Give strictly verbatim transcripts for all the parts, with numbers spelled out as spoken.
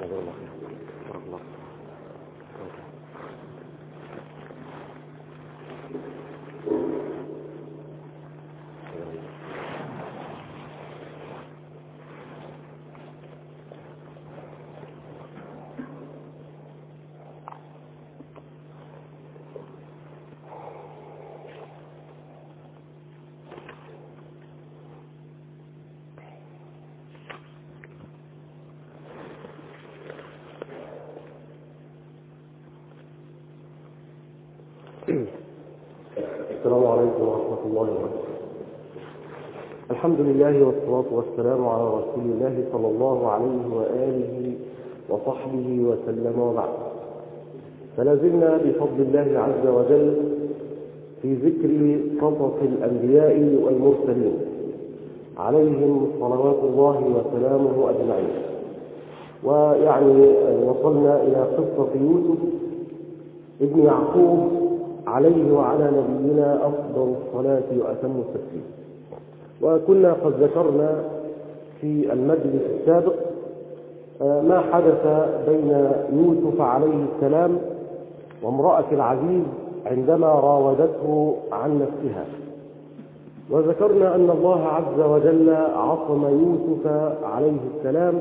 السلام عليكم ورحمة الله وبركاته. الحمد لله والصلاة والسلام على رسول الله صلى الله عليه وآله وصحبه وسلم وبعد. فلازلنا بفضل الله عز وجل في ذكر قصص الأنبياء والمرسلين عليهم صلوات الله وسلامه أجمعين. ويعني وصلنا إلى قصة يوسف ابن يعقوب عليه وعلى نبينا أفضل الصلاة وأتم التسليم. وكنا قد ذكرنا في المجلس السابق ما حدث بين يوسف عليه السلام وامرأة العزيز عندما راودته عن نفسها، وذكرنا أن الله عز وجل عصم يوسف عليه السلام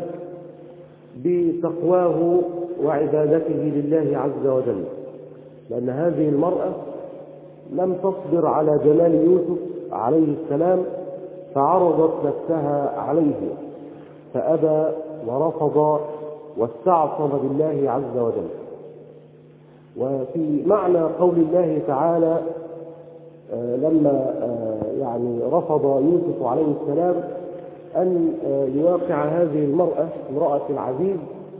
بتقواه وعبادته لله عز وجل، لأن هذه المرأة لم تصبر على جمال يوسف عليه السلام فعرضت نفسها عليه فأبى ورفض واستعصم بالله عز وجل. وفي معنى قول الله تعالى لما يعني رفض يوسف عليه السلام أن يواقع هذه المرأة امرأة العزيز،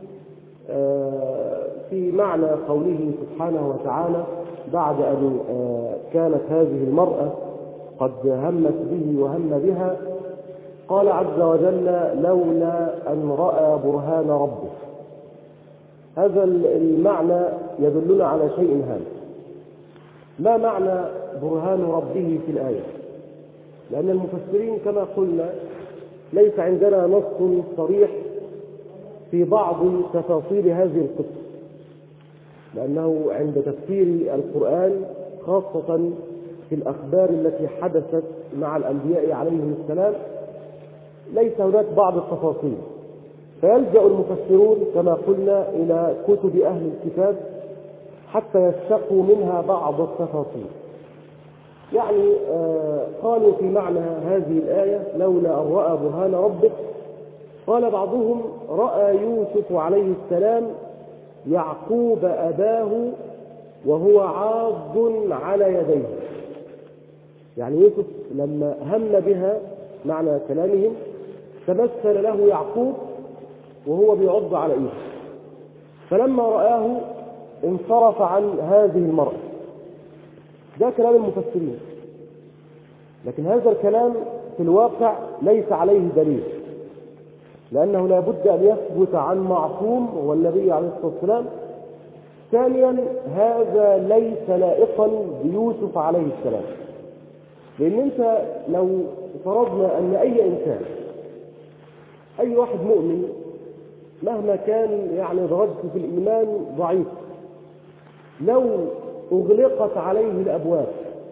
في معنى قوله سبحانه وتعالى بعد أن كانت هذه المرأة قد همت به وهم بها، قال عز وجل لولا أن رأى برهان ربه. هذا المعنى يدلنا على شيء هام. ما معنى برهان ربه في الآية؟ لأن المفسرين كما قلنا ليس عندنا نص صريح في بعض تفاصيل هذه القصة، لأنه عند تفسير القرآن خاصة في الأخبار التي حدثت مع الأنبياء عليهم السلام ليس هناك بعض التفاصيل، فيلجأ المفسرون كما قلنا إلى كتب أهل الكتاب حتى يستقوا منها بعض التفاصيل. يعني آه قالوا في معنى هذه الآية لولا أن رأى برهان ربه، قال بعضهم رأى يوسف عليه السلام يعقوب أباه وهو عاض على يديه. يعني يوسف لما هم بها معنى كلامهم تمثل له يعقوب وهو بيعض على ايده، فلما رآه انصرف عن هذه المرأة. ده كلام المفسرين، لكن هذا الكلام في الواقع ليس عليه دليل، لأنه لا بد أن يثبت عن معصوم هو النبي عليه الصلاة والسلام. ثانيا هذا ليس لائقا بيوسف عليه السلام، لأن أنت لو فرضنا أن أي إنسان أي واحد مؤمن مهما كان يعني درجته في الإيمان ضعيف، لو أغلقت عليه الأبواب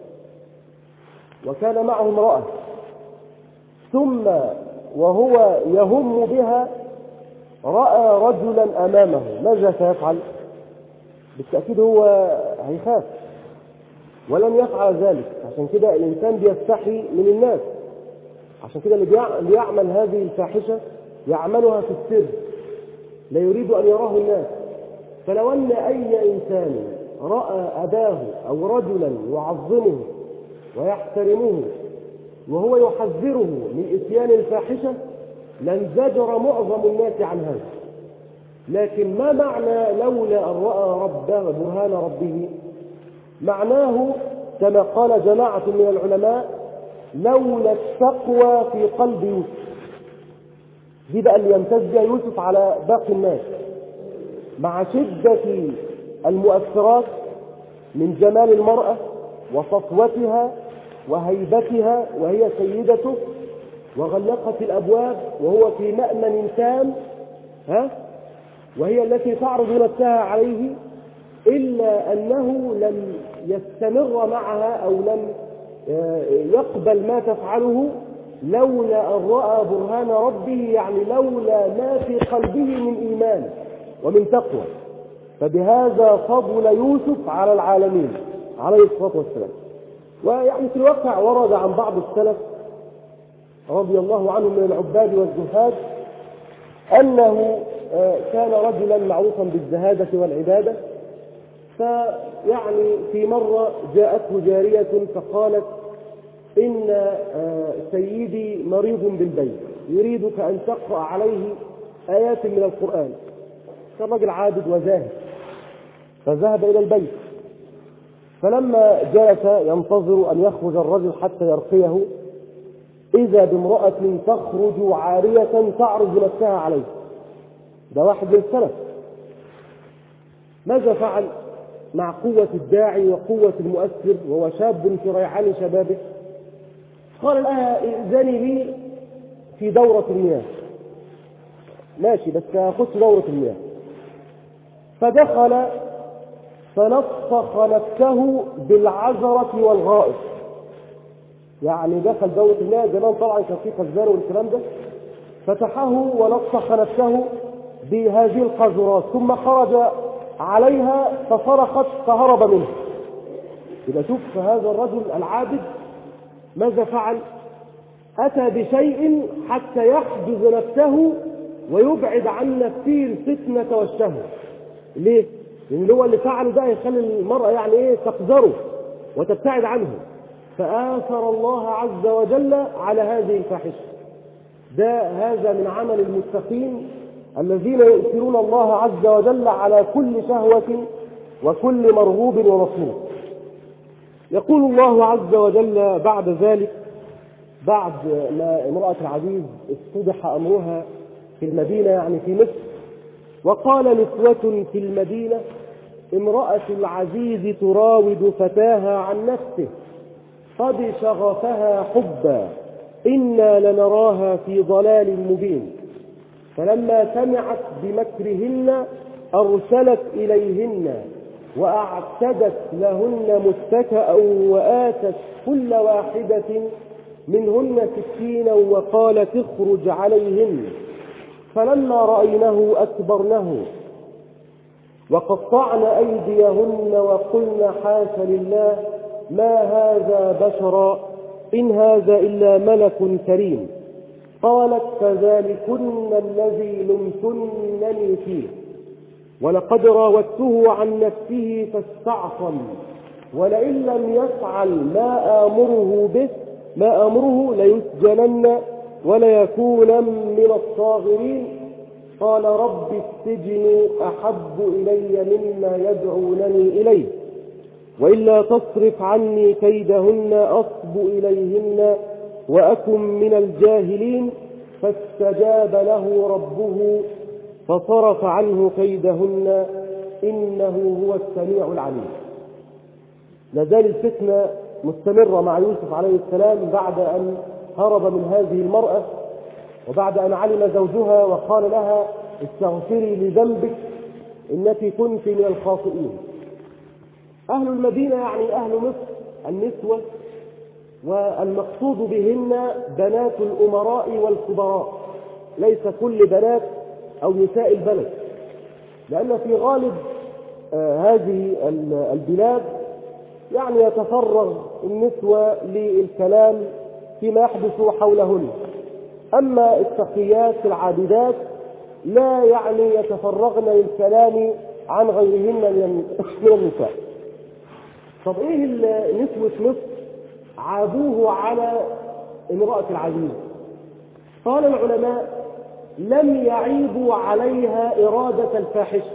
وكان معه امرأة ثم وهو يهم بها رأى رجلا أمامه، ماذا سيفعل؟ بالتأكيد هو هيخاف ولن يفعل ذلك. عشان كده الإنسان بيستحي من الناس، عشان كده اللي يعمل هذه الفاحشة يعملها في السر لا يريد أن يراه الناس. فلو أن أي إنسان رأى أباه أو رجلا يعظمه ويحترمه وهو يحذره من إتيان الفاحشة لانزجر معظم الناس عن هذا. لكن ما معنى لولا أن رأى ربه برهان ربه؟ معناه كما قال جماعة من العلماء لولا التقوى في قلب يوسف. دي بقى اللي يمتاز بها يوسف على باقي الناس، مع شدة المؤثرات من جمال المرأة وصفوتها وهيبتها وهي سيدته، وغلقت الأبواب وهو في مأمن تام، ها وهي التي تعرض نفسها عليه، إلا أنه لم يستمر معها أو لم يقبل ما تفعله لولا أن رأى برهان ربه، يعني لولا ما في قلبه من إيمان ومن تقوى. فبهذا فضل يوسف على العالمين عليه الصلاة والسلام. ويعني في الواقع ورد عن بعض السلف رضي الله عنهم من العباد والزهاد أنه كان رجلا معروفا بالزهادة والعبادة، فيعني في مرة جاءته جارية فقالت: إن سيدي مريض بالبيت يريدك أن تقرأ عليه آيات من القرآن. كان رجل عابد وزاهد، فذهب إلى البيت، فلما جلس ينتظر أن يخرج الرجل حتى يرقيه، إذا بامرأة تخرج عارية تعرض نفسها عليه. ده واحد من السلف. ماذا فعل مع قوة الداعي وقوة المؤثر وهو شاب في ريعان شبابه؟ قال لها: ائذني لي في دورة المياه. ماشي، بس أخذ دورة المياه. فدخل فنفخ نفسه بالعذرة والغائط. يعني دخل دورة المياه، زمان طبعا كان في خزان والكلام ده، فتحه ونفخ نفسه بهذه القاذورات، ثم خرج عليها فصرخت فهرب منه. إذا شوف هذا الرجل العابد ماذا فعل؟ أتى بشيء حتى يحجز نفسه ويبعد عن نفسه الفتنة والشهوة. ليه؟ لأن هو اللي فعله ده يخلي المرأة يعني إيه تقذره وتبتعد عنه، فآثر الله عز وجل على هذه الفاحشة. ده هذا من عمل المتقين الذين يؤثرون الله عز وجل على كل شهوة وكل مرغوب ومطلوب. يقول الله عز وجل بعد ذلك، بعد ما امرأة العزيز استدح أمرها في المدينة يعني في مصر، وقال نسوة في المدينة: امرأة العزيز تراود فتاها عن نفسه قد شغفها حبا إنا لنراها في ضلال مبين. فلما سمعت بمكرهن أرسلت إليهن وأعتدت لهن متكأ وآتت كل واحدة منهن سكينا وقالت: اخرج عليهن. فلما رأينه أكبرنه وقطعن أيديهن وقلن: حاش لله ما هذا بشرا إن هذا إلا ملك كريم. قالت: فذلكن الذي لمتنني فيه ولقد راودته عن نفسه فاستعصم ولئن لم يفعل ما آمره به ما آمره ليسجنن وليكون من الصاغرين. قال: رب السجن أحب إلي مما يدعونني إليه وإلا تصرف عني كيدهن أصب إليهن وأكن من الجاهلين. فاستجاب له ربه فصرف عنه كيدهن إنه هو السميع العليم. لازال الفتنة مستمرة مع يوسف عليه السلام بعد أن هرب من هذه المرأة، وبعد أن علم زوجها وقال لها: استغفري لذنبك إنك كنت من الخاطئين. أهل المدينة يعني أهل مصر النسوة، والمقصود بهن بنات الأمراء والكبراء، ليس كل بنات أو نساء البلد، لأن في غالب آه هذه البلاد يعني يتفرغ النسوة للكلام فيما يحدث حولهن، أما التقيات العابدات لا يعني يتفرغن للكلام عن غيرهن من النساء. طب إيه نسوة مصر عابوه على امرأة العزيز؟ قال العلماء: لم يعيبوا عليها إرادة الفاحشة،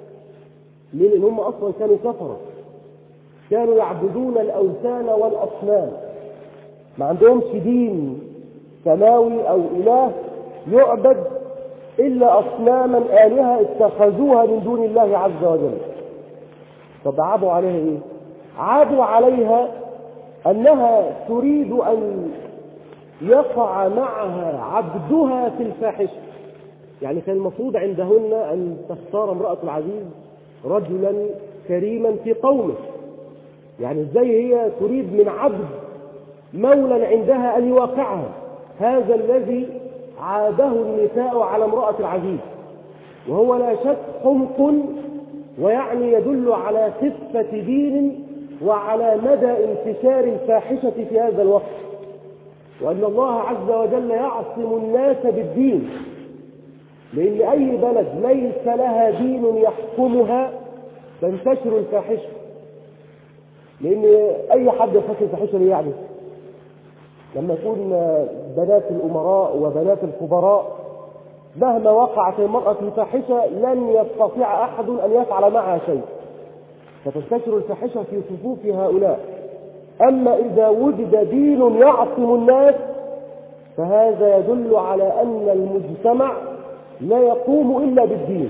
لأن هم أصلا كانوا كفرة، كانوا يعبدون الأوثان والأصنام، ما عندهمش دين سماوي أو إله يعبد إلا أصناما آلهة اتخذوها من دون الله عز وجل. طب عابوا عليها إيه؟ عابوا عليها أنها تريد أن يقع معها عبدها في الفاحشة. يعني كان المفروض عندهن أن تختار امرأة العزيز رجلا كريما في قومه. يعني ازاي هي تريد من عبد مولا عندها أن يواقعها؟ هذا الذي عاده النساء على امرأة العزيز، وهو لا شك حمق، ويعني يدل على خفة دين وعلى مدى انتشار الفاحشة في هذا الوقت، وأن الله عز وجل يعصم الناس بالدين، لأن أي بلد ليس لها دين يحكمها تنتشر الفاحشة. لأن أي حد يفكر الفاحشة ليه؟ يعني لما يكون بنات الأمراء وبنات الكبراء مهما وقعت المرأة في فاحشة لن يستطيع أحد أن يفعل معها شيء، فتنتشر الفاحشة في صفوف هؤلاء. أما إذا وجد دين يعصم الناس فهذا يدل على أن المجتمع لا يقوم إلا بالدين.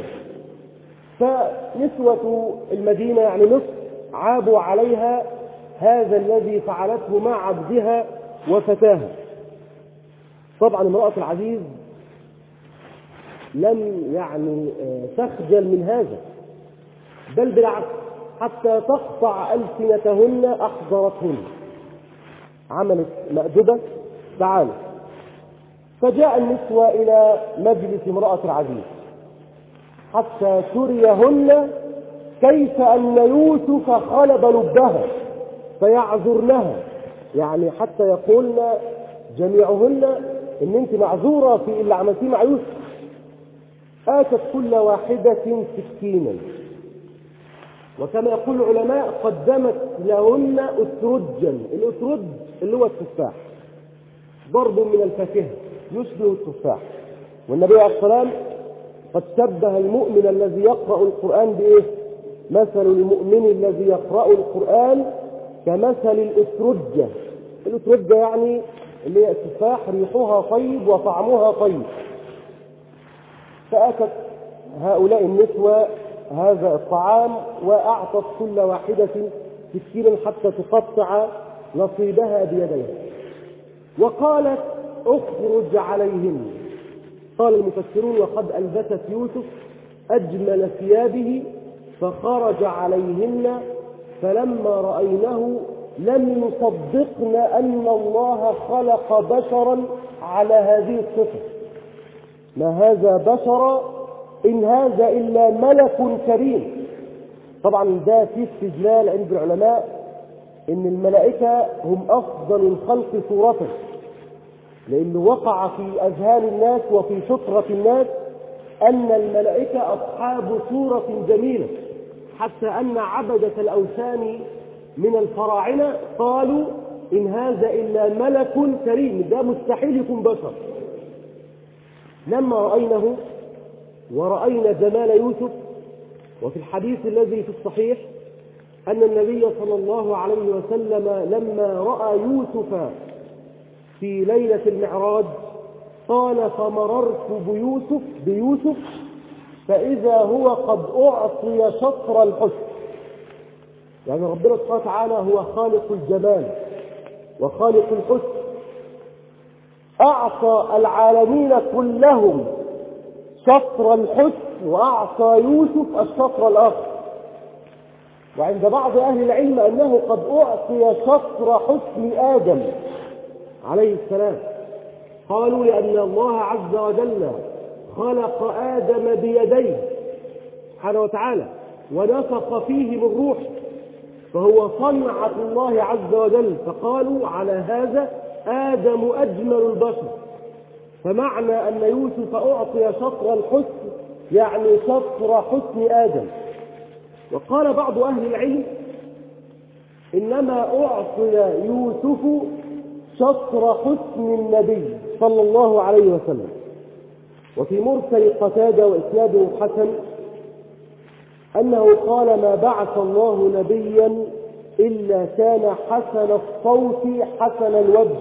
فنسوة المدينة يعني مصر عابوا عليها هذا الذي فعلته مع عبدها وفتاها. طبعا امرأة العزيز لم يعني تخجل من هذا، بل بالعكس حتى تقطع ألسنتهن أحضرتهن. عملت مأدبة تعالى، فجاء النسوة إلى مجلس امرأة العزيز حتى تريهن كيف أن يوسف خلب لبها فيعذرنها، يعني حتى يقولن جميعهن إن أنت معذورة في اللي عملتيه مع يوسف. آتت كل واحدة سكينا، وكما يقول العلماء قدمت لهن أترجا. الأترج اللي هو التفاح، ضرب من الفاكهة يشبه التفاح. والنبي عليه الصلاة والسلام قد شبه المؤمن الذي يقرأ القرآن بإيه؟ مثل المؤمن الذي يقرأ القرآن كمثل الأترجة. الأترجة يعني اللي هي التفاح ريحها طيب وطعمها طيب. فأتت هؤلاء النسوة هذا الطعام وأعطت كل واحدة سكينا حتى تقطع نصيبها بيديها، وقالت اخرج عليهن. قال المفسرون وقد ألبست يوسف أجمل ثيابه فخرج عليهن، فلما رأينه لم يصدقن أن الله خلق بشرا على هذه الصفة. ما هذا بشرا إن هذا إلا ملك كريم. طبعا ده في استدلال عند العلماء إن الملائكة هم أفضل الخلق صورة، لأنه وقع في أذهان الناس وفي فطرة الناس أن الملائكة أصحاب صورة جميلة، حتى أن عبدة الأوثان من الفراعنة قالوا إن هذا إلا ملك كريم، ده مستحيل يكون بشر. لما رأينه ورأينا جمال يوسف، وفي الحديث الذي في الصحيح أن النبي صلى الله عليه وسلم لما رأى يوسف في ليلة المعراج قال فمررت بيوسف بيوسف فإذا هو قد أعطي شطر الحسن. يعني ربنا سبحانه وتعالى هو خالق الجمال وخالق الحسن، أعطى العالمين كلهم شطر الحسن وأعطى يوسف الشطر الآخر. وعند بعض أهل العلم أنه قد أعطي شطر حسن آدم عليه السلام. قالوا لأن الله عز وجل خلق آدم بيديه سبحانه وتعالى ونفخ فيه من روحه، فهو صنعة الله عز وجل، فقالوا على هذا آدم أجمل البشر. فمعنى أن يوسف أعطي شطر الحسن يعني شطر حسن آدم. وقال بعض أهل العلم إنما أعطي يوسف شطر حسن النبي صلى الله عليه وسلم. وفي مرسل قتادة وإسناده حسن أنه قال ما بعث الله نبيا إلا كان حسن الصوت حسن الوجه،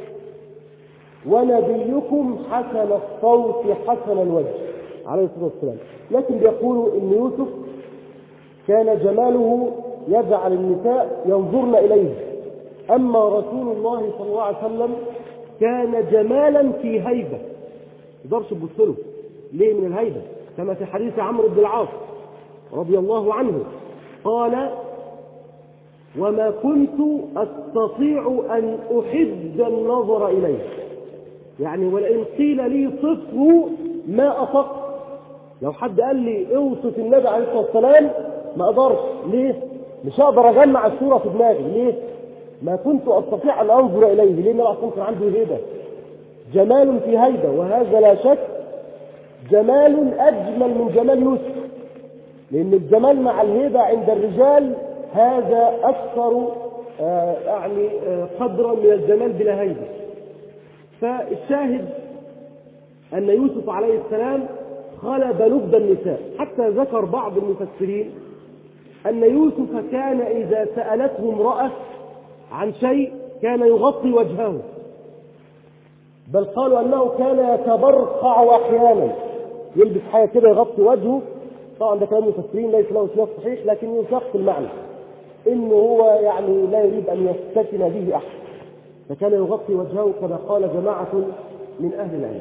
ونبيكم حسن الصوت حسن الوجه عليه الصلاة والسلام. لكن بيقولوا إن يوسف كان جماله يجعل النساء ينظرن إليه، أما رسول الله صلى الله عليه وسلم كان جمالا في هيبة، يقدرش يبص له، ليه من الهيبة؟ كما في حديث عمرو بن العاص رضي الله عنه قال وما كنت أستطيع أن أحد النظر إليه، يعني ولئن قيل لي صفه ما أطقت. لو حد قال لي اوصف النبي عليه الصلاة والسلام ما أقدرش. ليه؟ مش هقدر أجمع الصورة في دماغي. ليه؟ ما كنت أستطيع أن أنظر إليه، لأن الرسول كان عنده هيبة، جمال في هيبة، وهذا لا شك جمال أجمل من جمال يوسف، لأن الجمال مع الهيبة عند الرجال هذا أكثر آه يعني آه قدرا من الجمال بلا هيبة. فالشاهد أن يوسف عليه السلام غلب لب النساء، حتى ذكر بعض المفسرين أن يوسف كان إذا سألته امرأة عن شيء كان يغطي وجهه، بل قالوا أنه كان يتبرقع أحيانا، يلبس حاجة كده يغطي وجهه. طبعا ده كلام المفسرين ليس له سياق صحيح، لكن ينسق المعنى إنه هو يعني لا يريد أن يفتتن به أحد، فكان يغطي وجهه كما قال جماعة من أهل العلم.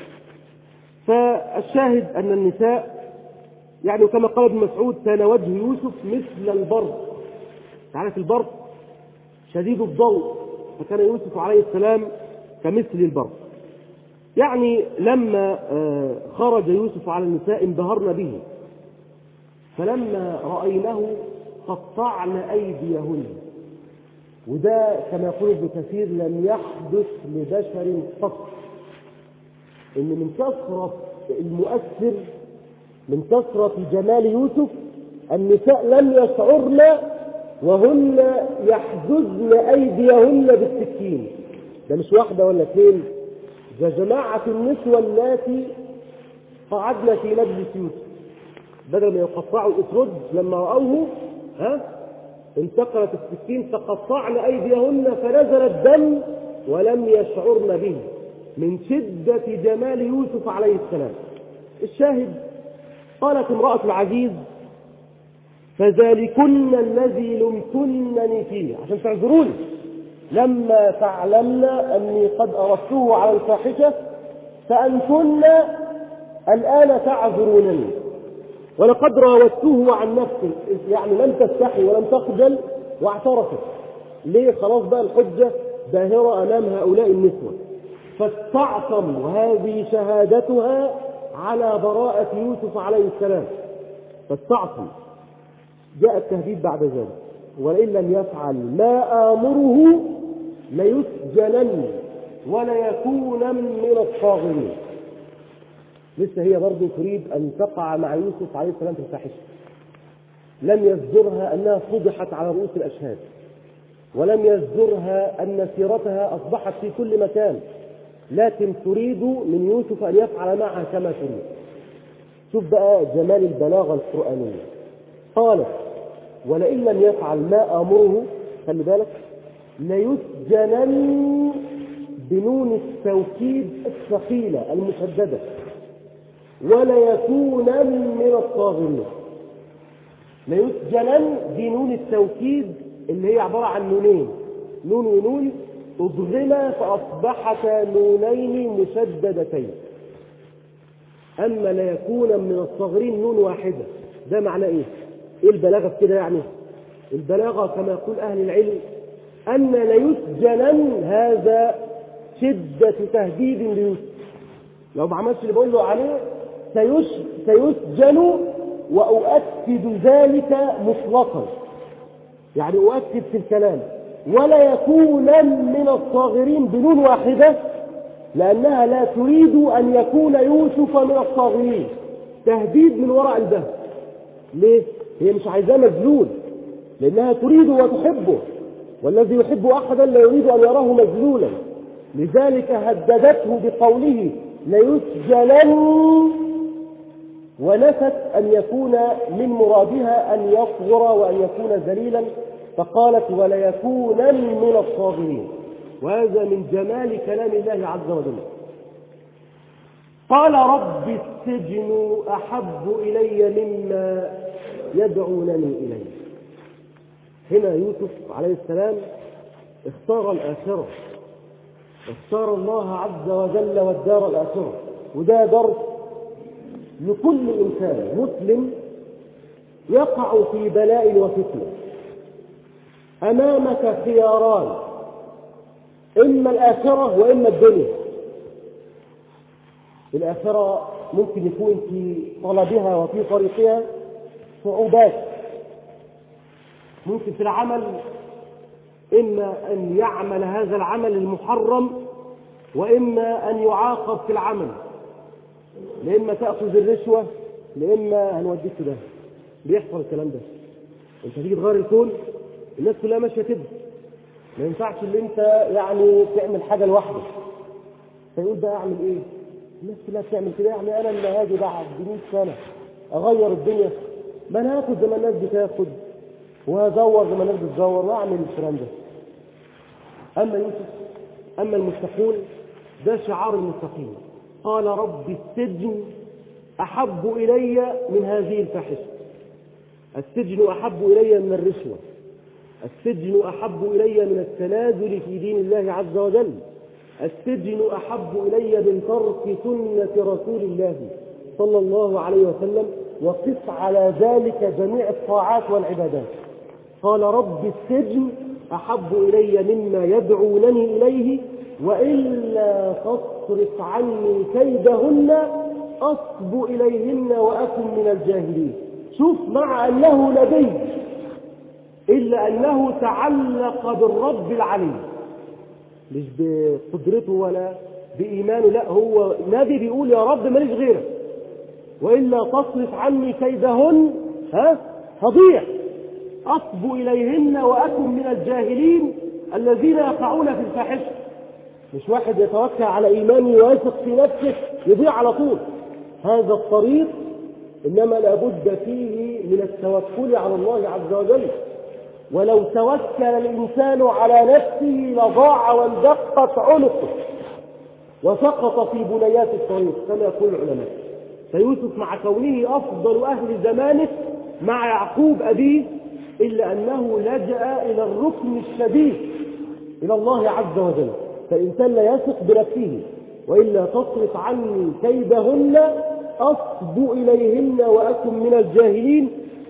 فالشاهد أن النساء يعني كما قال ابن مسعود كان وجه يوسف مثل البرق، تعرف البرق شديد الضوء، فكان يوسف عليه السلام كمثل البرق. يعني لما خرج يوسف على النساء انبهرن به، فلما رأينه قطعن أيديهن، وده كما يقول ابن كثير لم يحدث لبشر قط، إن من كثرة المؤثر من كثرة جمال يوسف النساء لم يشعرن وهن يحجزن أيديهن بالسكين. ده مش واحدة ولا اثنين، ده جماعة النسوة التي قعدنا في مجلس يوسف بدل ما يقطعوا الأسرد لما رأوه ها انتقلت السكين فقطعن أيديهن فنزل الدم ولم يشعرن به من شدة جمال يوسف عليه السلام. الشاهد قالت امرأة العزيز فذلكن الذي لمتنني فيه، عشان تعذروني لما تعلمن أني قد أردته على الفاحشة فأنتن الآن تعذرونني، ولقد راودته عن نفسه، يعني لم تستحي ولم تخجل واعترفت. ليه؟ خلاص بقى الحجة باهرة أمام هؤلاء النسوة، فاستعصم، وهذه شهادتها على براءة يوسف عليه السلام، فاستعصم. جاء التهديد بعد ذلك ولئن لم يفعل ما آمره ليسجنن وليكون من الصاغرين. لسه هي برضه تريد أن تقع مع يوسف عليه السلام في الفاحشة، لم يصدرها أنها فضحت على رؤوس الأشهاد، ولم يصدرها أن سيرتها أصبحت في كل مكان، لكن تريد من يوسف أن يفعل معها كما تريد. شوف بقى جمال البلاغة القرآنية. قالت ولئن لم يفعل ما آمره، خلي بالك، ليسجنن بنون التوكيد الثقيلة المشددة وليكونن من الصاغرين. ليسجنن بنون التوكيد اللي هي عبارة عن نونين، نون ونون أضغما فأصبحتا نونين مشددتين. أما ليكون من الصاغرين نون واحدة، ده معناه إيه؟ إيه البلاغة في كده؟ يعني البلاغة كما يقول أهل العلم أن ليسجنن هذا شدة تهديد ليوسف، لو ما عملش اللي بقول له عليه سيش سيسجن، وأؤكد ذلك مطلقا، يعني أؤكد في الكلام، ولا يكون من الصاغرين بنون واحدة، لأنها لا تريد أن يكون يوسف من الصاغرين، تهديد من وراء الباب. ليه؟ هي مش عايزاه مذلول، لأنها تريد وتحبه، والذي يحب أحدا لا يريد أن يراه مذلولا، لذلك هددته بقوله ليسجنن، ونفت أن يكون من مرادها أن يصغر وأن يكون ذليلا، فقالت وليكونن من الصاغرين، وهذا من جمال كلام الله عز وجل. قال رب السجن أحب إلي مما يدعونني إليه. هنا يوسف عليه السلام اختار الآخرة، اختار الله عز وجل والدار الآخرة، وده درس لكل إنسان مسلم يقع في بلاء وفتنة أمامك خياران، إما الآخرة وإما الدنيا. الآخرة ممكن يكون في طلبها وفي طريقها صعوبات، ممكن في العمل إما أن يعمل هذا العمل المحرم وإما أن يعاقب في العمل، لإما تأخذ الرشوة لإما هنوديك ده. بيحصل الكلام ده. انت تيجي تغير الكون، الناس كلها ماشيه كده، ما ينفعش اللي انت يعني تعمل حاجه لوحدك. فيقول ده اعمل ايه؟ الناس كلها بتعمل كده، يعني انا اللي هاجي بعد مئة سنه اغير الدنيا؟ ما انا هاخد زي ما الناس بتاخد وهدور زي ما الناس بتدور واعمل الكلام ده. اما يوسف، اما المتقون، ده شعار المتقين. قال رب السجن احب الي من هذه الفاحشه. السجن أحب إلي من الرشوة، السجن أحب إلي من التنازل في دين الله عز وجل، السجن أحب إلي من ترك سنة رسول الله صلى الله عليه وسلم، وقف على ذلك جميع الطاعات والعبادات. قال رب السجن أحب إلي مما يدعونني إليه، وإلا تصرف عني كيدهن أصب إليهن وأكن من الجاهلين. شوف، مع أنه نبي إلا أنه تعلق بالرب العليم، مش بقدرته ولا بإيمانه، لا، هو نبي بيقول يا رب ماليش غيرك، وإلا تصرف عني كيدهن ها هضيع، أصب إليهن وأكن من الجاهلين الذين يقعون في الفاحشة. مش واحد يتوكل على إيمانه ويثق في نفسه يضيع على طول. هذا الطريق إنما لابد فيه من التوكل على الله عز وجل. ولو توكل الإنسان على نفسه لضاع واندقت عنقه وسقط في بنيات الطريق كما يقول العلماء. فيوسف مع كونه أفضل أهل زمانه مع يعقوب أبيه، إلا أنه لجأ إلى الركن الشديد إلى الله عز وجل. فالإنسان لا يثق بنفسه، وإلا تصرف عني كيدهن أصب إليهن وأكن من الجاهلين.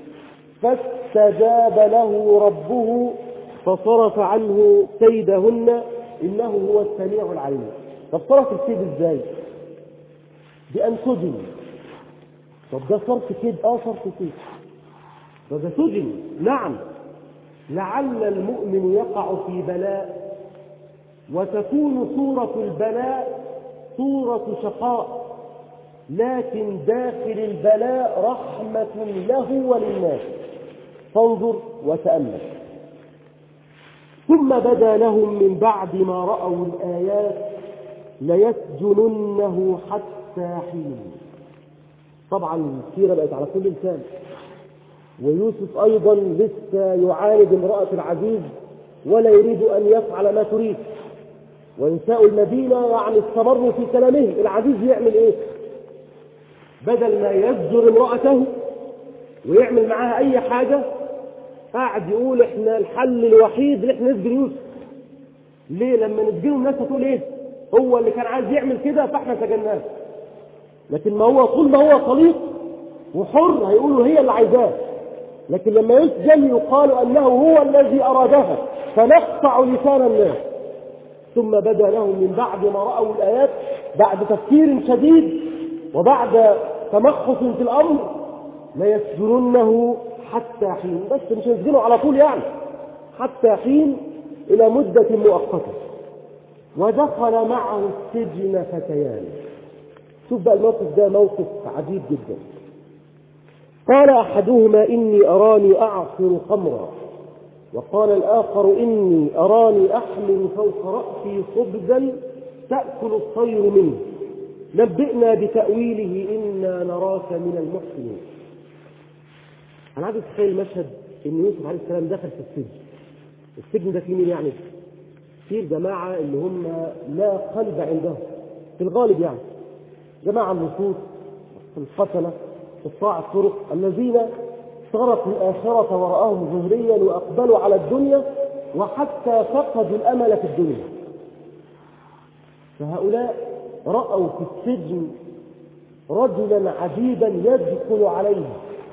فاستجاب له ربه فصرف عنه كيدهن إنه هو السميع العليم. طب صرف الكيد إزاي؟ بأن سجن. طب ده صرف كيد؟ آه صرف كيد. ده سجن، نعم. لعل المؤمن يقع في بلاء وتكون صورة البلاء صورة شقاء، لكن داخل البلاء رحمة له وللناس. فانظر وتأمل. ثم بدا لهم من بعد ما رأوا الآيات ليسجننه حتى حين. طبعا السيرة بقت على كل لسان، ويوسف أيضا لسه يعاند امرأة العزيز ولا يريد أن يفعل ما تريد. ونساء المدينة يعني استمروا في كلامه. العزيز يعمل إيه؟ بدل ما يزجر امرأته ويعمل معها أي حاجة، قاعد يقول إحنا الحل الوحيد اللي إحنا نسجن يوسف. ليه؟ لما نسجنه الناس هتقول إيه؟ هو اللي كان عايز يعمل كده فإحنا سجناه. لكن ما هو طول ما هو طليق وحر هيقولوا هي اللي عايزاه، لكن لما يسجن يقال أنه هو الذي أرادها، فنقطع لسان الناس. ثم بدا لهم من بعد ما رأوا الآيات، بعد تفكير شديد وبعد تمخص في الأمر، ليسجننه حتى حين. بس مش يسجنوا على طول يعني، حتى حين، إلى مدة مؤقتة. ودخل معه السجن فتيان. شوف بقى الموقف ده موقف عجيب جدا. قال أحدهما إني أراني أعصر خمرا، وقال الآخر إني أراني أحمل فوق رأسي خبزا تأكل الطير منه، نبئنا بتأويله إنا نراك من المحسنين. أنا عايز أتخيل المشهد إن يوسف عليه السلام دخل في السجن. السجن ده فيه مين يعني؟ فيه الجماعة اللي هم لا قلب عندهم في الغالب، يعني جماعة اللصوص، القتلة، قطاع الطرق، الذين تركوا الآخرة وراءهم ظهريا وأقبلوا على الدنيا وحتى فقدوا الأمل في الدنيا. فهؤلاء رأوا في السجن رجلا عجيبا يدخل عليه.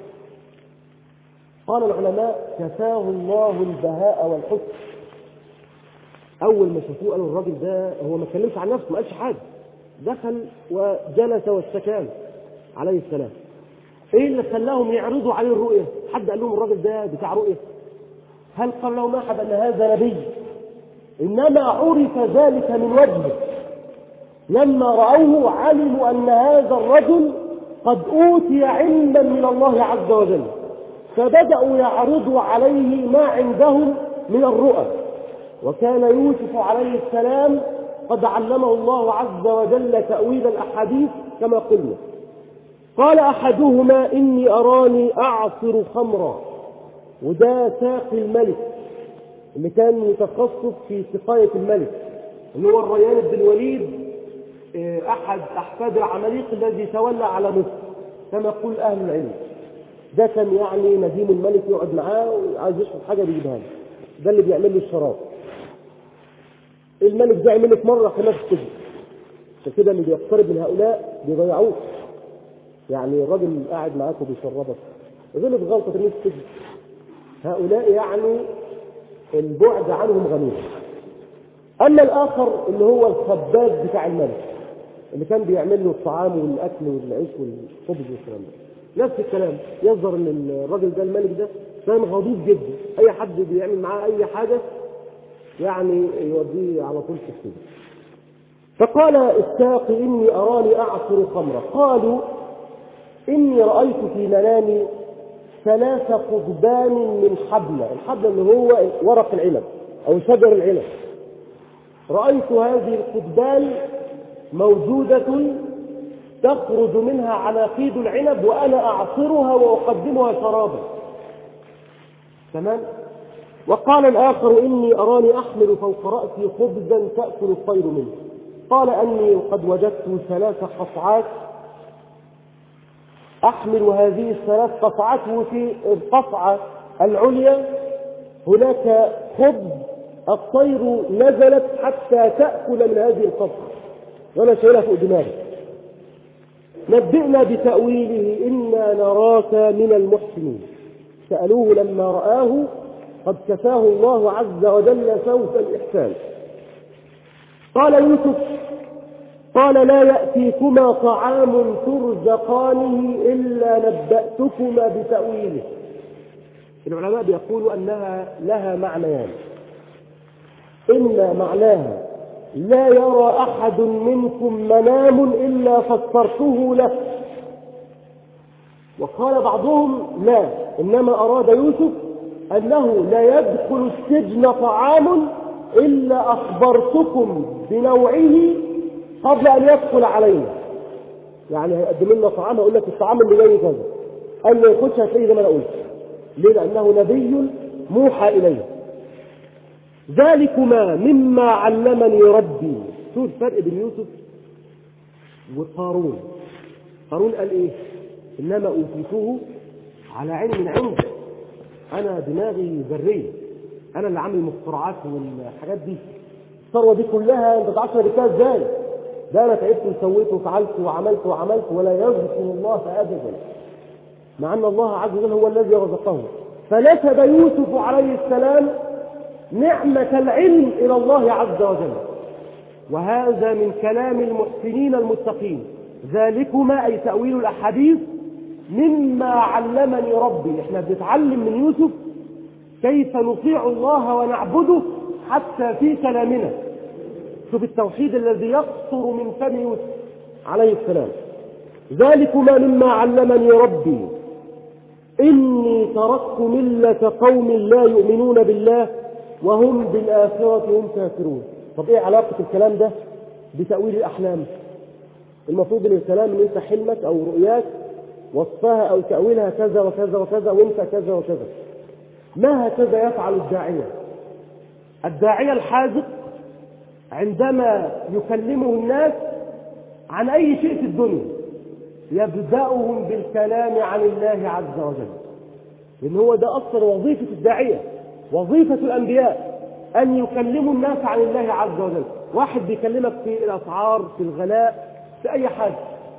قال العلماء كفاه الله البهاء والحسن. أول ما شافوه قالوا الراجل ده هو ما اتكلمش عن نفسه، ما قالش حاجة، دخل وجلس واستكان عليه السلام. إيه اللي خلاهم يعرضوا عليه الرؤية؟ حد قال لهم الراجل ده بتاع رؤية؟ هل قال لهم أحد أن هذا نبي؟ إنما عرف ذلك من وجهه. لما رأوه علموا أن هذا الرجل قد أوتي علما من الله عز وجل، فبدأوا يعرضوا عليه ما عندهم من الرؤى. وكان يوسف عليه السلام قد علمه الله عز وجل تأويل الأحاديث كما قلنا. قال أحدهما إني أراني أعصر خمرا، وده ساقي الملك اللي كان متخصص في سقاية الملك، اللي هو الريان بن الوليد، أحد أحفاد العماليق الذي تولى على مصر كما يقول أهل العلم. ده كان يعني نديم الملك يقعد معاه وعايز يشرب حاجة بيجيبها له، ده اللي بيعمل له الشراب. الملك ده عمل لك مرة خلاف السجن، عشان كده اللي بيقترب من هؤلاء بيضيعوه. يعني الراجل قاعد معاك وبيشربك غلط غلطة ترميه في السجن. هؤلاء يعني البعد عنهم غنيمة. أما الآخر اللي هو الخباز بتاع الملك اللي كان بيعمل له الطعام والأكل والعيش والخبز والكلام ده، نفس الكلام. يظهر ان الراجل ده الملك ده كان غضوب جدا، أي حد بيعمل معاه أي حاجة يعني يوديه على طول في السجن. فقال الساقي إني أراني أعصر خمرا. قالوا إني رأيت في منامي ثلاث قضبان من حبل، الحبل اللي هو ورق العنب أو شجر العنب. رأيت هذه القضبان موجودة تخرج منها عناقيد العنب وأنا أعصرها وأقدمها شرابا. تمام. وقال الآخر إني أراني أحمل فوق رأسي خبزا تأكل الطير منه. قال أني قد وجدت ثلاث قطعات أحمل هذه الثلاث قطعات، وفي القطعة العليا هناك خبز الطير نزلت حتى تأكل من هذه القطعة ولا شيلها فوق دماغي. نبئنا بتأويله إنا نراك من المحسنين. سألوه لما رآه قد كفاه الله عز وجل سوف الإحسان. قال يوسف قال لا يأتيكما طعام ترزقانه إلا نبأتكما بتأويله. العلماء بيقولوا أنها لها معنيان. إن معناها لا يرى أحد منكم منام إلا فسرته له. وقال بعضهم لا، إنما أراد يوسف أنه لا يدخل السجن طعام إلا أخبرتكم بنوعه قبل أن يدخل علينا. يعني هيقدم لنا طعام أقول لك الطعام اللي جاي كذا، قال له يخش هتلاقيه زي ما أنا قلت. ليه؟ لأنه نبي موحى إليه. ذلكما مما علمني ربي. شو الفرق بين يوسف وقارون؟ قارون قال إيه؟ إنما أوتيته على علم عندي، أنا دماغي ذرية، أنا اللي عامل المخترعات والحاجات دي، الثروة دي كلها أنت تعرفش بكها إزاي؟ ده أنا تعبت وسويت وفعلت وعملت وعملت ولا يذكر الله أبدا، مع أن الله عز وجل هو الذي رزقه. فنسب يوسف عليه السلام نعمة العلم إلى الله عز وجل، وهذا من كلام المحسنين المتقين. ذلكما أي تأويل الأحاديث مما علمني ربي. احنا بنتعلم من يوسف كيف نطيع الله ونعبده حتى في كلامنا. شوف التوحيد الذي يقصر من فم يوسف عليه السلام. ذلكما مما علمني ربي إني تركت ملة قوم لا يؤمنون بالله وهم بالآخرة هم كافرون. طب ايه علاقة الكلام ده بتأويل الأحلام؟ المفروض ان الكلام ان انت حلمك او رؤياك وصفها او تأويلها كذا وكذا وكذا وانت كذا وكذا. ما هكذا يفعل الداعية. الداعية الحاذق عندما يكلمه الناس عن أي شيء في الدنيا يبدأهم بالكلام عن الله عز وجل، لأن هو ده أصلا وظيفة الداعية، وظيفة الأنبياء أن يكلموا الناس عن الله عز وجل. واحد بيكلمك في الأسعار، في الغلاء، في أي حاجة،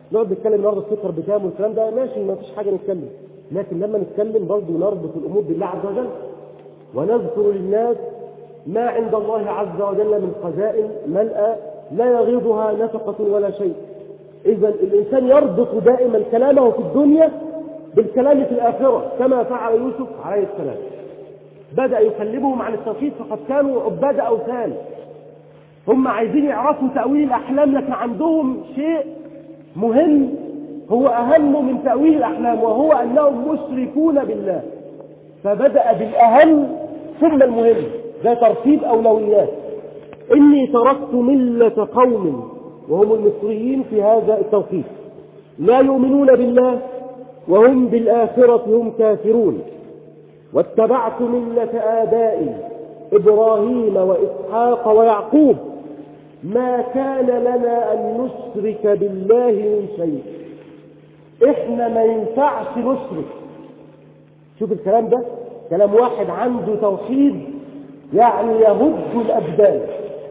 نقعد نتكلم النهارده السكر بكام والكلام ده ماشي، ما فيش حاجه نتكلم، لكن لما نتكلم برضه نربط الامور بالله عز وجل ونذكر للناس ما عند الله عز وجل من خزائن ملأى لا يغيضها نفقة ولا شيء. إذا الإنسان يربط دائما كلامه في الدنيا بالكلام في الآخرة كما فعل يوسف عليه السلام. بدأ يكلمهم عن التوحيد فقد كانوا عباد أوثان، هم عايزين يعرفوا تأويل الأحلام، لكن عندهم شيء مهم هو أهم من تأويل الأحلام، وهو أنهم مشركون بالله. فبدأ بالأهم ثم المهم، ده ترتيب أولويات. إني تركت ملة قوم، وهم المصريين في هذا التوحيد، لا يؤمنون بالله وهم بالآخرة هم كافرون، واتبعت ملة آبائي إبراهيم وإسحاق ويعقوب، ما كان لنا أن نشرك بالله من شيء. إحنا ما ينفعش نشرك. شوف الكلام ده، كلام واحد عنده توحيد يعني يهد الأبدان.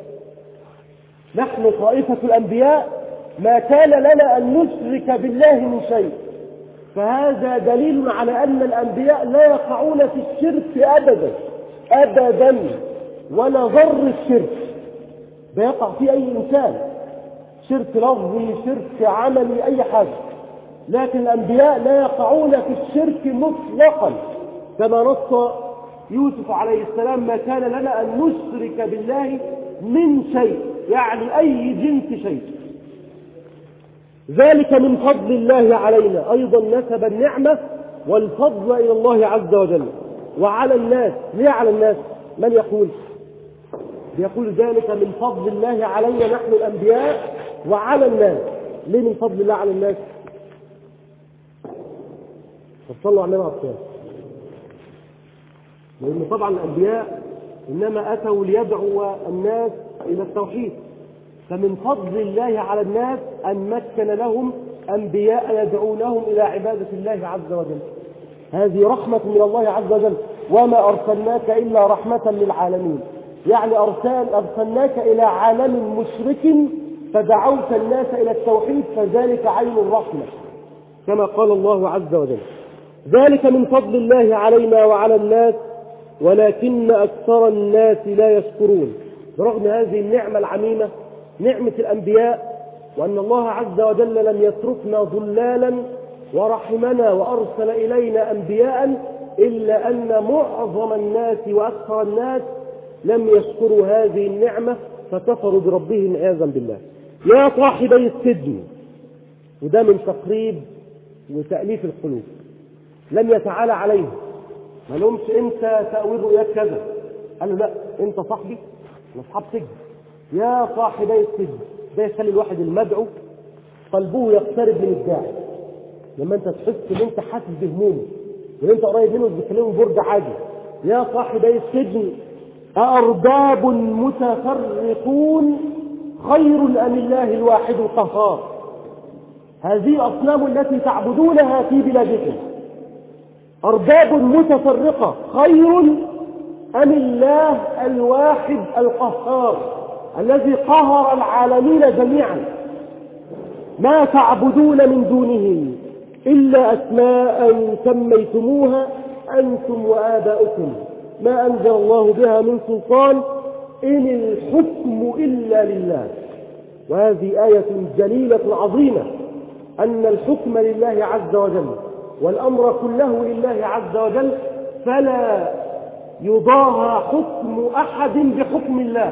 نحن طائفة الأنبياء ما كان لنا أن نشرك بالله من شيء. فهذا دليل على أن الأنبياء لا يقعون في الشرك أبدا أبدا، ولا ضر الشرك بيقع في أي إنسان، شرك لفظي شرك عملي أي حاجة، لكن الأنبياء لا يقعون في الشرك مطلقا، كما نص يوسف عليه السلام ما كان لنا أن نشرك بالله من شيء، يعني أي جنس شيء. ذلك من فضل الله علينا، أيضا نسب النعمة والفضل إلى الله عز وجل وعلى الناس. ليه على الناس؟ من يقول؟ يقول ذلك من فضل الله علينا نحن الأنبياء وعلى الناس. ليه من فضل الله على الناس؟ فصلوا على النبي عليه، لأن طبعا الأنبياء إنما أتوا ليدعوا الناس إلى التوحيد، فمن فضل الله على الناس أن مكن لهم أنبياء يدعونهم إلى عبادة الله عز وجل. هذه رحمة من الله عز وجل، وما أرسلناك إلا رحمة للعالمين، يعني أرسل أرسلناك إلى عالم مشرك فدعوت الناس إلى التوحيد، فذلك عين الرحمة كما قال الله عز وجل. ذلك من فضل الله علينا وعلى الناس ولكن أكثر الناس لا يشكرون. برغم هذه النعمة العميمة نعمة الأنبياء، وأن الله عز وجل لم يتركنا ضلالا ورحمنا وأرسل إلينا أنبياء، إلا أن معظم الناس وأكثر الناس لم يشكروا هذه النعمة فكفروا بربهم عياذا بالله. يا صاحبي السجن، وده من تقريب وتأليف القلوب، لم يتعالى عليه، ما لهمش انت تأويل رؤيات كذا، قالوا لا انت صاحبي واصحاب سجن. يا صاحبي السجن، ده يخلي الواحد المدعو قلبه يقترب من الداعي، لما انت تحس ان انت حاسس بهمومه وان انت قريب منه بتكلمه برد عادي. يا صاحبي السجن أأرباب متفرقون خير أم الله الواحد القهار. هذه الأصنام التي تعبدونها في بلادكم أرباب متفرقة خير أم الله الواحد القهار الذي قهر العالمين جميعا. ما تعبدون من دونه إلا أسماء سميتموها أنتم وآباؤكم ما أنزل الله بها من سلطان إن الحكم إلا لله. وهذه آية جليلة عظيمة، أن الحكم لله عز وجل والأمر كله لله عز وجل، فلا يضاهى حكم أحد بحكم الله،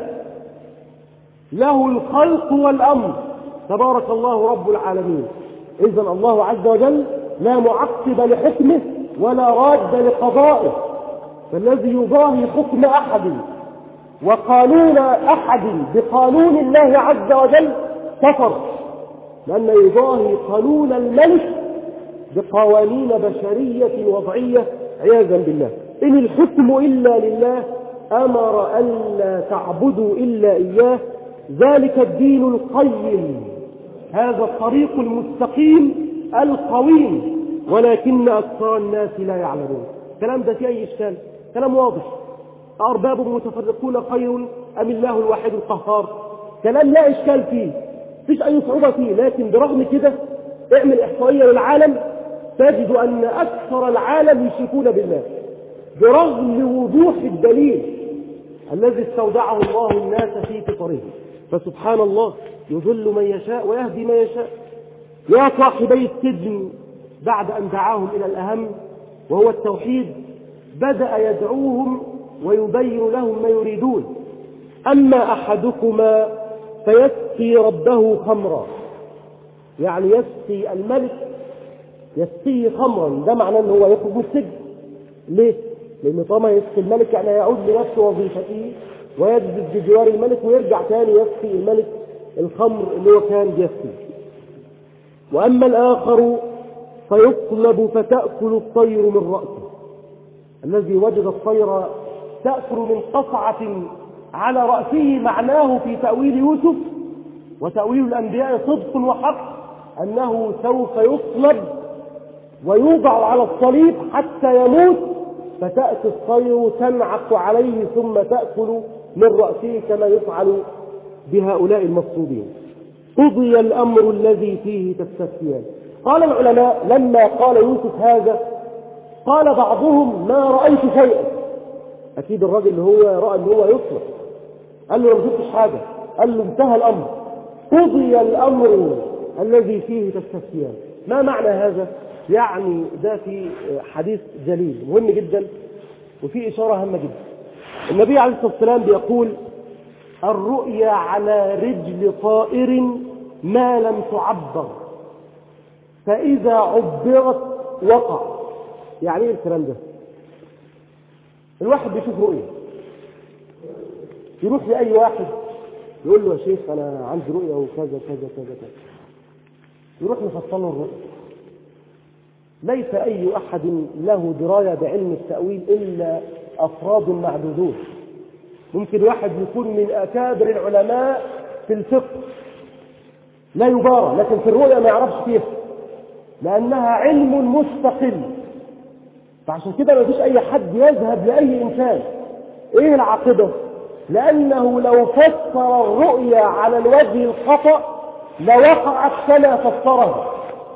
له الخلق والأمر تبارك الله رب العالمين. إذن الله عز وجل لا معقب لحكمه ولا راد لقضائه، فالذي يضاهي حكم أحد وقانون أحد بقانون الله عز وجل كفر، لأن يضاهي قانون الملك بقوانين بشرية وضعية عياذا بالله. إن الحكم إلا لله، أمر أن لا تعبدوا إلا إياه، ذلك الدين القيم، هذا الطريق المستقيم القويم، ولكن أكثر الناس لا يعلمون. الكلام ده فيه أي إشكال؟ كلام واضح. أرباب متفرقون خير أم الله الواحد القهار، كلام لا إشكال فيه، فيش أي صعوبة فيه، لكن برغم كده اعمل إحصائية للعالم تجد أن أكثر العالم يشركون بالله برغم وضوح الدليل الذي استودعه الله الناس في فطره. فسبحان الله يضل من يشاء ويهدي من يشاء. يا صاحبي السجن بعد أن دعاهم إلى الأهم وهو التوحيد بدأ يدعوهم ويبين لهم ما يريدون. أما أحدكما فيسقي ربه خمرا، يعني يسقي الملك يسقي خمرا، ده معناه أنه هو يخرج من السجن. ليه؟ لأن طالما يسقي الملك يعني يعود لنفس وظيفته ويجلس بجوار الملك ويرجع تاني يسقي الملك الخمر اللي هو كان يسقي. وأما الآخر فيطلب فتأكل الطير من رأسه، الذي وجد الطير تأكل من قصعة على رأسه، معناه في تأويل يوسف وتأويل الأنبياء صدق وحق أنه سوف يصلب ويوضع على الصليب حتى يموت، فتأتي الطير تنعق عليه ثم تأكل من رأسه كما يفعل بهؤلاء المصلوبين. قضي الأمر الذي فيه تستفتيان. قال العلماء لما قال يوسف هذا قال بعضهم ما رأيت شيئا، أكيد الراجل اللي هو رأى أنه هو يصلح، قال له ما شفتش حاجة، قال له انتهى الأمر. قضي الأمر الذي فيه تستفتيان. ما معنى هذا؟ يعني ده في حديث جليل مهم جدا وفي إشارة هامة جدا. النبي عليه الصلاة والسلام بيقول الرؤيا على رجل طائر ما لم تعبر فإذا عبرت وقع. يعني ايه الكلام ده؟ الواحد بيشوف رؤيا، يروح لأي واحد يقول له يا شيخ أنا عندي رؤيا وكذا كذا كذا كذا، يروح يفصل له الرؤيا. ليس أي أحد له دراية بعلم التأويل إلا أفراد معدودون. ممكن واحد يكون من أكابر العلماء في الفقه لا يبارى، لكن في الرؤيا ما يعرفش فيها لأنها علم مستقل. فعشان كده ما فيش أي حد يذهب لأي إنسان. إيه العاقبة؟ لأنه لو فسر الرؤيا على الوجه الخطأ لوقعت كما فسرها.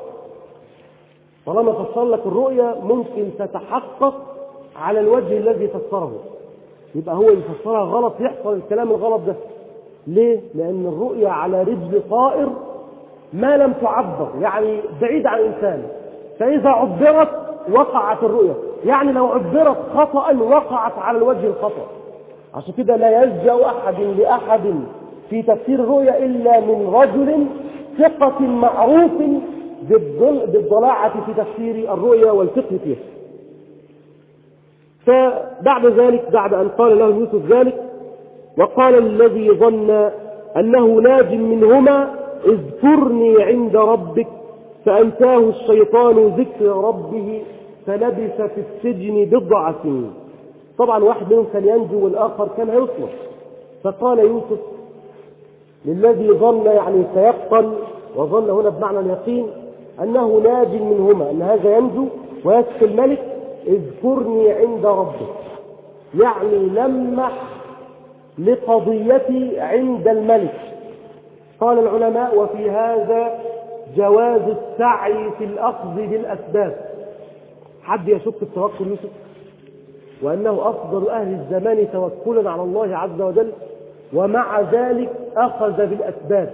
طالما فسر لك الرؤيا ممكن تتحقق على الوجه الذي فسره، يبقى هو يفسرها غلط، يحصل الكلام الغلط ده. ليه؟ لأن الرؤيا على رجل طائر ما لم تعبر، يعني بعيد عن إنسان، فإذا عبرت وقعت الرؤيا، يعني لو عبرت خطأ وقعت على الوجه الخطأ. عشان كده لا يلجأ أحد لأحد في تفسير الرؤيا إلا من رجل ثقة معروف بالضلاعة في تفسير الرؤيا والفقه فيها. فبعد ذلك بعد أن قال له يوسف ذلك وقال الذي ظن أنه ناج منهما اذكرني عند ربك فأنساه الشيطان ذكر ربه فلبث في السجن بضع سنين. طبعا واحد منهم كان ينجو والآخر كان هيصلح. فقال يوسف للذي ظن يعني سيقتل، وظن هنا بمعنى اليقين أنه ناج منهما، أن هذا ينجو ويسقي الملك، اذكرني عند ربك، يعني لمح لقضيتي عند الملك. قال العلماء وفي هذا جواز السعي في الأخذ بالأسباب. حد يشك في توكل يوسف وأنه أفضل أهل الزمان توكلا على الله عز وجل، ومع ذلك أخذ بالأسباب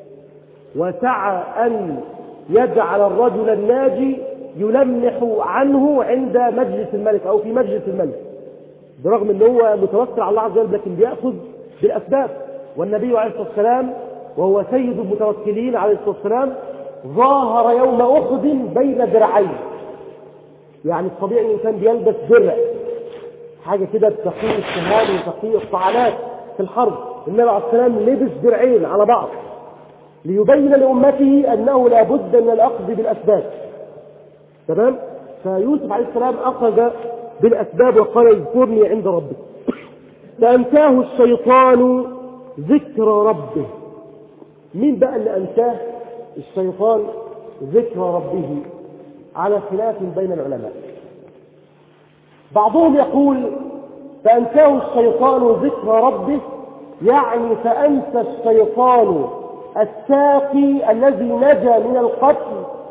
وسعى أن يجعل الرجل الناجي يلمح عنه عند مجلس الملك أو في مجلس الملك، برغم أنه هو متوكل على الله عز وجل لكن بيأخذ بالأسباب. والنبي عليه الصلاة والسلام وهو سيد المتوكلين عليه الصلاة والسلام ظاهر يوم أحد بين درعين، يعني الطبيعي الإنسان بيلبس درع حاجة كده تقي السهام وتقي الطعنات في الحرب. النبي عليه الصلاة والسلام لبس درعين على بعض ليبين لأمته أنه لا بد من الأخذ بالأسباب. تمام؟ فيوسف عليه السلام أخذ بالأسباب وقال اذكرني عند ربك فأنساه الشيطان ذكر ربه. مين بقى اللي أنساه الشيطان ذكر ربه؟ على خلاف بين العلماء. بعضهم يقول فأنساه الشيطان ذكر ربه يعني فأنسى الشيطان الساقي الذي نجا من القتل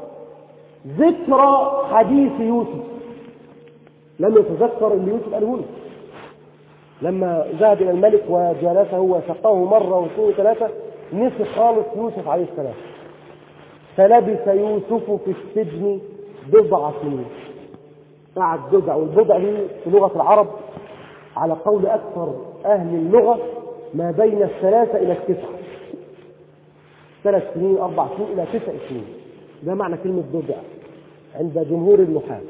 ذكرى حديث يوسف، لم يتذكر اللي يوسف قاله له لما ذهب إلى الملك وجلسه وسقاه مرة واثنين وثلاثة، نسي خالص يوسف عليه السلام. فلبث يوسف في السجن بضع سنين، قعد بضع، والبضع دي في لغة العرب على قول أكثر أهل اللغة ما بين الثلاثة إلى التسعة، ثلاث سنين أربع سنين إلى تسع سنين، ده معنى كلمة بضع عند جمهور النحاة.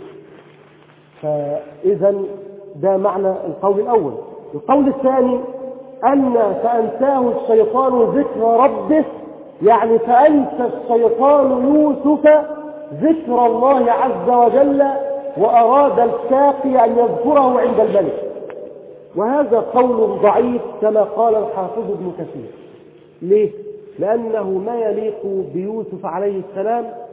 فإذا ده معنى القول الأول. القول الثاني أن فأنساه الشيطان ذكر ربه، يعني فأنسى الشيطان يوسف ذكر الله عز وجل، وأراد الساقي أن يذكره عند الملك. وهذا قول ضعيف كما قال الحافظ ابن كثير. ليه؟ لأنه ما يليق بيوسف عليه السلام